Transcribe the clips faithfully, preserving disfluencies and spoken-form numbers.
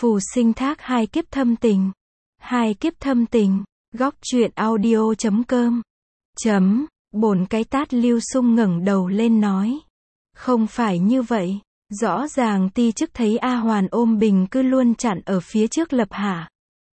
Phù sinh thác hai kiếp thâm tình. Hai kiếp thâm tình. Góc truyện audio chấm com. Chấm. Bổn cái tát Lưu Xung ngẩng đầu lên nói. Không phải như vậy. Rõ ràng ti chức thấy A Hoàn ôm bình cứ luôn chặn ở phía trước lập hạ.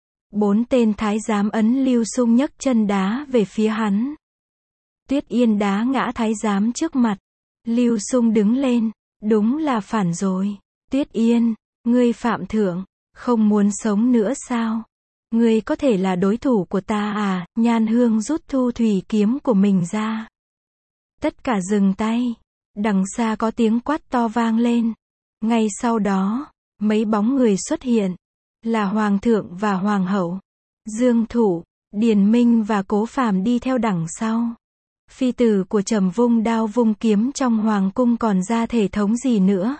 Bốn tên thái giám ấn Lưu Xung nhấc chân đá về phía hắn. Tuyết Yên đá ngã thái giám trước mặt. Lưu Xung đứng lên. Đúng là phản rồi. Tuyết Yên, ngươi phạm thượng, không muốn sống nữa sao? Ngươi có thể là đối thủ của ta à? Nhan Hương rút thu thủy kiếm của mình ra. Tất cả dừng tay. Đằng xa có tiếng quát to vang lên. Ngay sau đó, mấy bóng người xuất hiện. Là Hoàng thượng và Hoàng hậu. Dương Thụ, Điền Minh và Cố Phàm đi theo đằng sau. Phi tử của Trầm vung đao vung kiếm trong hoàng cung còn ra thể thống gì nữa.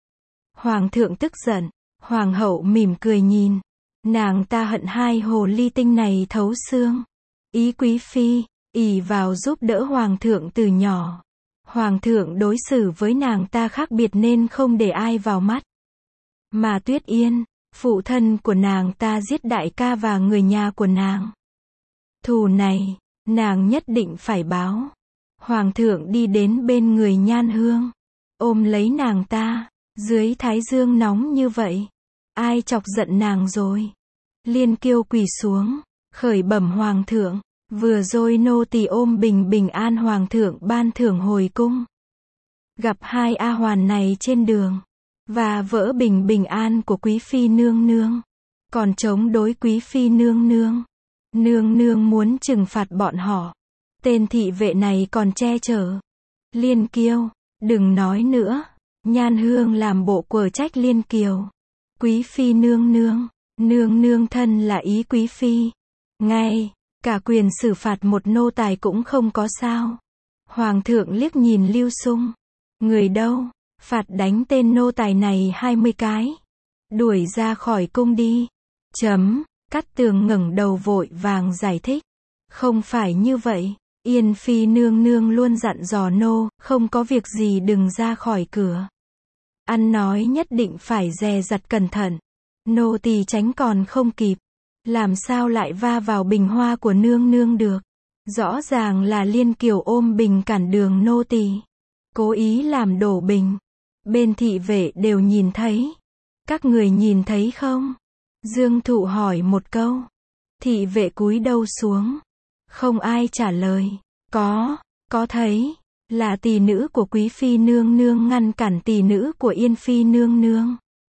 Hoàng thượng tức giận, Hoàng hậu mỉm cười nhìn. Nàng ta hận hai hồ ly tinh này thấu xương. Ý quý phi, ỷ vào giúp đỡ Hoàng thượng từ nhỏ. Hoàng thượng đối xử với nàng ta khác biệt nên không để ai vào mắt. Mà Tuyết Yên, phụ thân của nàng ta giết đại ca và người nhà của nàng. Thù này, nàng nhất định phải báo. Hoàng thượng đi đến bên người Nhan Hương, ôm lấy nàng ta. Dưới thái dương nóng như vậy, ai chọc giận nàng rồi? Liên Kiêu quỳ xuống, khởi bẩm Hoàng thượng, vừa rồi nô tỳ ôm bình bình an Hoàng thượng ban thưởng hồi cung. Gặp hai A Hoàn này trên đường, và vỡ bình bình an của quý phi nương nương, còn chống đối quý phi nương nương. Nương nương muốn trừng phạt bọn họ. Tên thị vệ này còn che chở. Liên Kiêu, đừng nói nữa. Nhan Hương làm bộ quở trách Liên Kiều. Quý phi nương nương, nương nương thân là ý quý phi. Ngay, cả quyền xử phạt một nô tài cũng không có sao. Hoàng thượng liếc nhìn Lưu Xung. Người đâu, phạt đánh tên nô tài này hai mươi cái. Đuổi ra khỏi cung đi. Chấm. Cát Tường ngẩng đầu vội vàng giải thích. Không phải như vậy. Yên phi nương nương luôn dặn dò nô, không có việc gì đừng ra khỏi cửa. Ăn nói nhất định phải dè dặt cẩn thận. Nô tỳ tránh còn không kịp. Làm sao lại va vào bình hoa của nương nương được? Rõ ràng là Liên Kiều ôm bình cản đường nô tỳ. Cố ý làm đổ bình. Bên thị vệ đều nhìn thấy. Các người nhìn thấy không? Dương Thụ hỏi một câu. Thị vệ cúi đầu xuống. Không ai trả lời. Có, có thấy. Là tỳ nữ của quý phi nương nương ngăn cản tỳ nữ của Yên phi nương nương.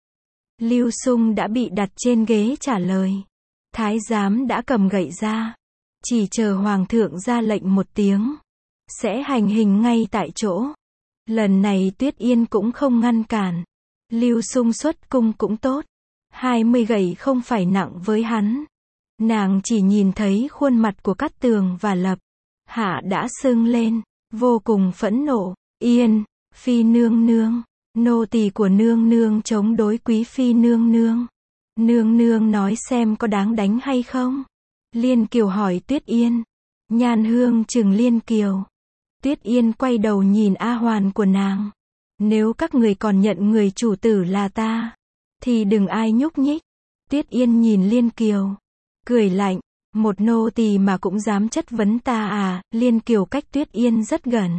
Lưu Xung đã bị đặt trên ghế trả lời. Thái giám đã cầm gậy ra. Chỉ chờ Hoàng thượng ra lệnh một tiếng. Sẽ hành hình ngay tại chỗ. Lần này Tuyết Yên cũng không ngăn cản. Lưu Xung xuất cung cũng tốt. Hai mươi gậy không phải nặng với hắn. Nàng chỉ nhìn thấy khuôn mặt của Cát Tường và Lập Hạ đã sưng lên, vô cùng phẫn nộ. Yên, phi nương nương, nô tỳ của nương nương chống đối quý phi nương nương. Nương nương nói xem có đáng đánh hay không? Liên Kiều hỏi Tuyết Yên. Nhan Hương trừng Liên Kiều. Tuyết Yên quay đầu nhìn A Hoàn của nàng. Nếu các người còn nhận người chủ tử là ta, thì đừng ai nhúc nhích. Tuyết Yên nhìn Liên Kiều, cười lạnh, một nô tỳ mà cũng dám chất vấn ta à? Liên Kiều cách Tuyết Yên rất gần.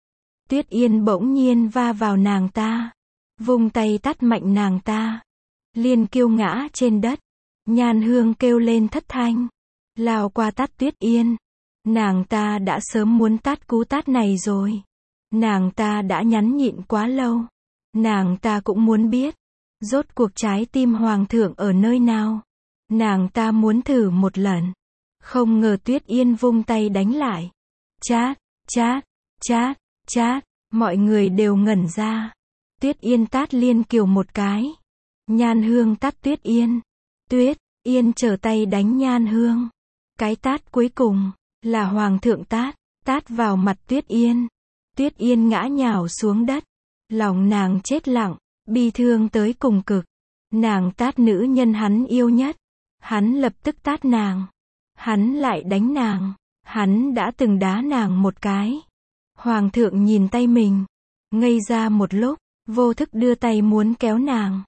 Tuyết Yên bỗng nhiên va vào nàng ta, vung tay tát mạnh nàng ta. Liên Kiều ngã trên đất. Nhan Hương kêu lên thất thanh, lao qua tát Tuyết Yên. Nàng ta đã sớm muốn tát cú tát này rồi. Nàng ta đã nhẫn nhịn quá lâu. Nàng ta cũng muốn biết, rốt cuộc trái tim Hoàng thượng ở nơi nào. Nàng ta muốn thử một lần. Không ngờ Tuyết Yên vung tay đánh lại. Chát, chát, chát, chát. Mọi người đều ngẩn ra. Tuyết Yên tát Liên Kiều một cái. Nhan Hương tát Tuyết Yên. Tuyết Yên trở tay đánh Nhan Hương. Cái tát cuối cùng là Hoàng thượng tát, tát vào mặt Tuyết Yên. Tuyết Yên ngã nhào xuống đất. Lòng nàng chết lặng, bi thương tới cùng cực. Nàng tát nữ nhân hắn yêu nhất. Hắn lập tức tát nàng. Hắn lại đánh nàng. Hắn đã từng đá nàng một cái. Hoàng thượng nhìn tay mình, ngây ra một lúc, vô thức đưa tay muốn kéo nàng.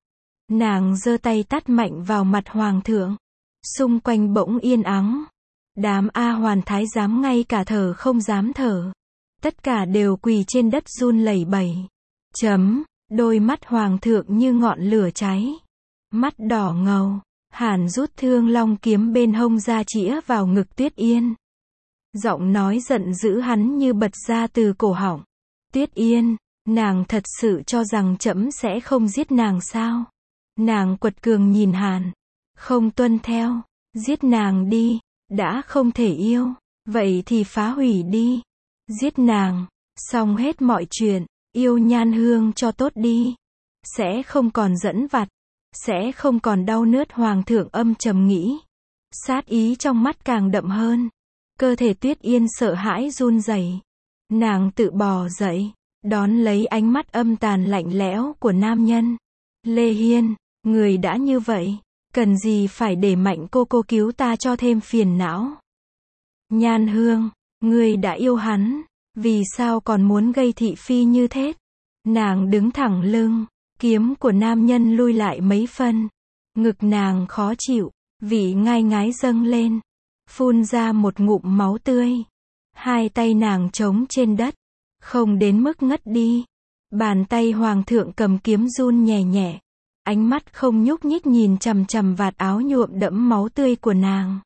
Nàng giơ tay tát mạnh vào mặt hoàng thượng. Xung quanh bỗng yên ắng. Đám A Hoàn thái giám ngay cả thở không dám thở. Tất cả đều quỳ trên đất run lẩy bẩy. Chấm, đôi mắt hoàng thượng như ngọn lửa cháy. Mắt đỏ ngầu, Hàn rút Thương Long kiếm bên hông ra chĩa vào ngực Tuyết Yên. Giọng nói giận dữ hắn như bật ra từ cổ họng. Tuyết Yên, nàng thật sự cho rằng trẫm sẽ không giết nàng sao? Nàng quật cường nhìn Hàn. Không tuân theo, giết nàng đi, đã không thể yêu, vậy thì phá hủy đi. Giết nàng, xong hết mọi chuyện, yêu Nhan Hương cho tốt đi. Sẽ không còn dẫn vặt, sẽ không còn đau nướt hoàng thượng âm trầm nghĩ. Sát ý trong mắt càng đậm hơn. Cơ thể Tuyết Yên sợ hãi run rẩy. Nàng tự bò dậy, đón lấy ánh mắt âm tàn lạnh lẽo của nam nhân. Lê Hiên, người đã như vậy, cần gì phải để Mạnh cô cô cứu ta cho thêm phiền não. Nhan Hương, người đã yêu hắn, vì sao còn muốn gây thị phi như thế? Nàng đứng thẳng lưng, kiếm của nam nhân lui lại mấy phân. Ngực nàng khó chịu, vị ngai ngái dâng lên, phun ra một ngụm máu tươi. Hai tay nàng trống trên đất, không đến mức ngất đi. Bàn tay hoàng thượng cầm kiếm run nhẹ nhẹ. Ánh mắt không nhúc nhích nhìn chằm chằm vạt áo nhuộm đẫm máu tươi của nàng.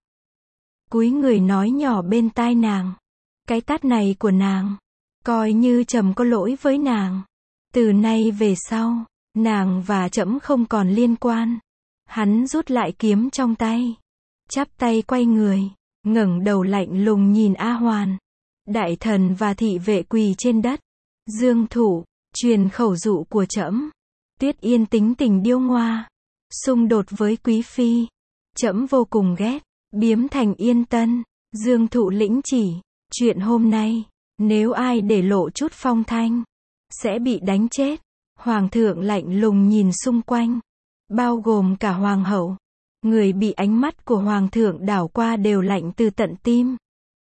Cúi người nói nhỏ bên tai nàng. Cái tát này của nàng, coi như trẫm có lỗi với nàng. Từ nay về sau, nàng và trẫm không còn liên quan. Hắn rút lại kiếm trong tay, chắp tay quay người, ngẩng đầu lạnh lùng nhìn A Hoàn. Đại thần và thị vệ quỳ trên đất. Dương Thủ, truyền khẩu dụ của trẫm. Tuyết Yên tính tình điêu ngoa, xung đột với quý phi, trẫm vô cùng ghét. Biếm thành Yên Tân. Dương Thụ lĩnh chỉ, chuyện hôm nay, nếu ai để lộ chút phong thanh, sẽ bị đánh chết. Hoàng thượng lạnh lùng nhìn xung quanh, bao gồm cả hoàng hậu. Người bị ánh mắt của hoàng thượng đảo qua đều lạnh từ tận tim.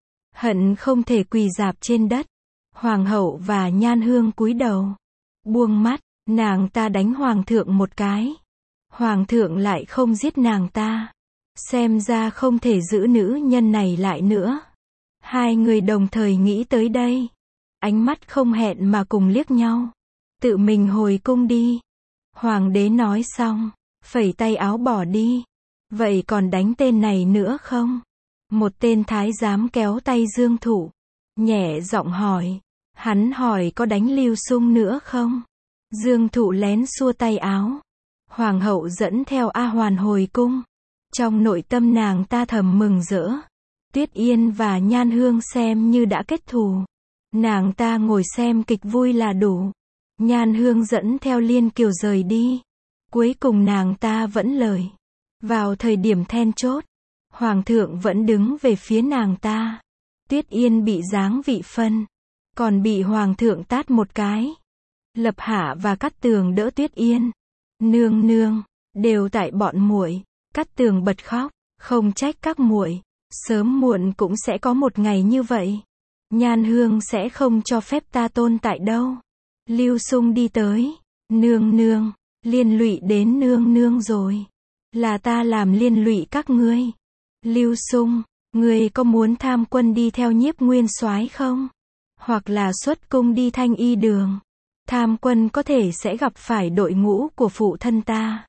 Hận không thể quỳ rạp trên đất. Hoàng hậu và Nhan Hương cúi đầu, buông mắt. Nàng ta đánh hoàng thượng một cái, hoàng thượng lại không giết nàng ta. Xem ra không thể giữ nữ nhân này lại nữa. Hai người đồng thời nghĩ tới đây, ánh mắt không hẹn mà cùng liếc nhau. Tự mình hồi cung đi. Hoàng đế nói xong, phẩy tay áo bỏ đi. Vậy còn đánh tên này nữa không? Một tên thái giám kéo tay Dương Thụ, nhẹ giọng hỏi. Hắn hỏi có đánh Lưu Xung nữa không? Dương Thụ lén xua tay áo. Hoàng hậu dẫn theo A Hoàn hồi cung. Trong nội tâm nàng ta thầm mừng rỡ. Tuyết Yên và Nhan Hương xem như đã kết thù. Nàng ta ngồi xem kịch vui là đủ. Nhan Hương dẫn theo Liên Kiều rời đi. Cuối cùng nàng ta vẫn lời. Vào thời điểm then chốt, hoàng thượng vẫn đứng về phía nàng ta. Tuyết Yên bị giáng vị phân, còn bị hoàng thượng tát một cái. Lập Hạ và Cát Tường đỡ Tuyết Yên. Nương nương, đều tại bọn muội. Cát Tường bật khóc, không trách các muội, sớm muộn cũng sẽ có một ngày như vậy. Nhan Hương sẽ không cho phép ta tồn tại đâu. Lưu Xung đi tới. Nương nương, liên lụy đến nương nương rồi. Là ta làm liên lụy các ngươi. Lưu Xung, ngươi có muốn tham quân đi theo Nhiếp Nguyên Soái không? Hoặc là xuất cung đi Thanh Y đường. Tham quân có thể sẽ gặp phải đội ngũ của phụ thân ta.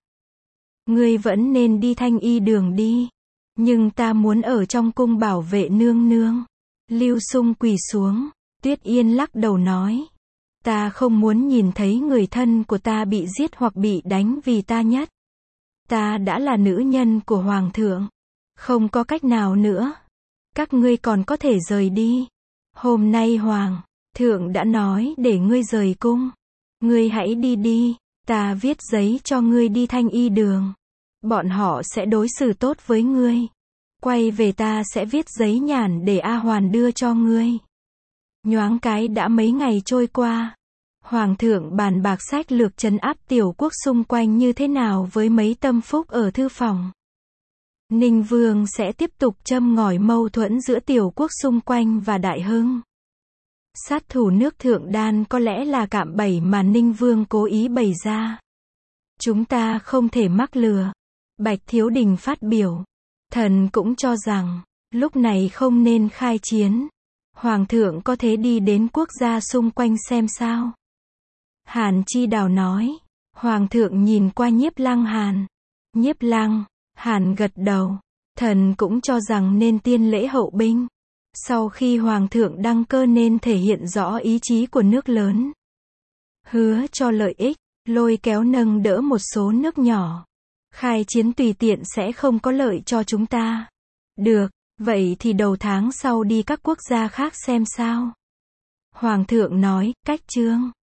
Ngươi vẫn nên đi Thanh Y đường đi. Nhưng ta muốn ở trong cung bảo vệ nương nương. Lưu Xung quỳ xuống. Tuyết Yên lắc đầu nói. Ta không muốn nhìn thấy người thân của ta bị giết hoặc bị đánh vì ta nhất. Ta đã là nữ nhân của hoàng thượng. Không có cách nào nữa. Các ngươi còn có thể rời đi. Hôm nay hoàng thượng đã nói để ngươi rời cung. Ngươi hãy đi đi. Ta viết giấy cho ngươi đi Thanh Y đường. Bọn họ sẽ đối xử tốt với ngươi. Quay về ta sẽ viết giấy nhàn để A Hoàn đưa cho ngươi. Nhoáng cái đã mấy ngày trôi qua. Hoàng thượng bàn bạc sách lược trấn áp tiểu quốc xung quanh như thế nào với mấy tâm phúc ở thư phòng. Ninh Vương sẽ tiếp tục châm ngòi mâu thuẫn giữa tiểu quốc xung quanh và Đại Hưng. Sát thủ nước Thượng Đan có lẽ là cạm bẫy mà Ninh Vương cố ý bày ra. Chúng ta không thể mắc lừa. Bạch Thiếu Đình phát biểu. Thần cũng cho rằng, lúc này không nên khai chiến. Hoàng thượng có thể đi đến quốc gia xung quanh xem sao. Hàn Chi Đào nói. Hoàng thượng nhìn qua Nhiếp Lăng Hàn. Nhiếp Lăng, Hàn gật đầu. Thần cũng cho rằng nên tiên lễ hậu binh. Sau khi Hoàng thượng đăng cơ nên thể hiện rõ ý chí của nước lớn. Hứa cho lợi ích, lôi kéo nâng đỡ một số nước nhỏ. Khai chiến tùy tiện sẽ không có lợi cho chúng ta. Được, vậy thì đầu tháng sau đi các quốc gia khác xem sao. Hoàng thượng nói, cách chương.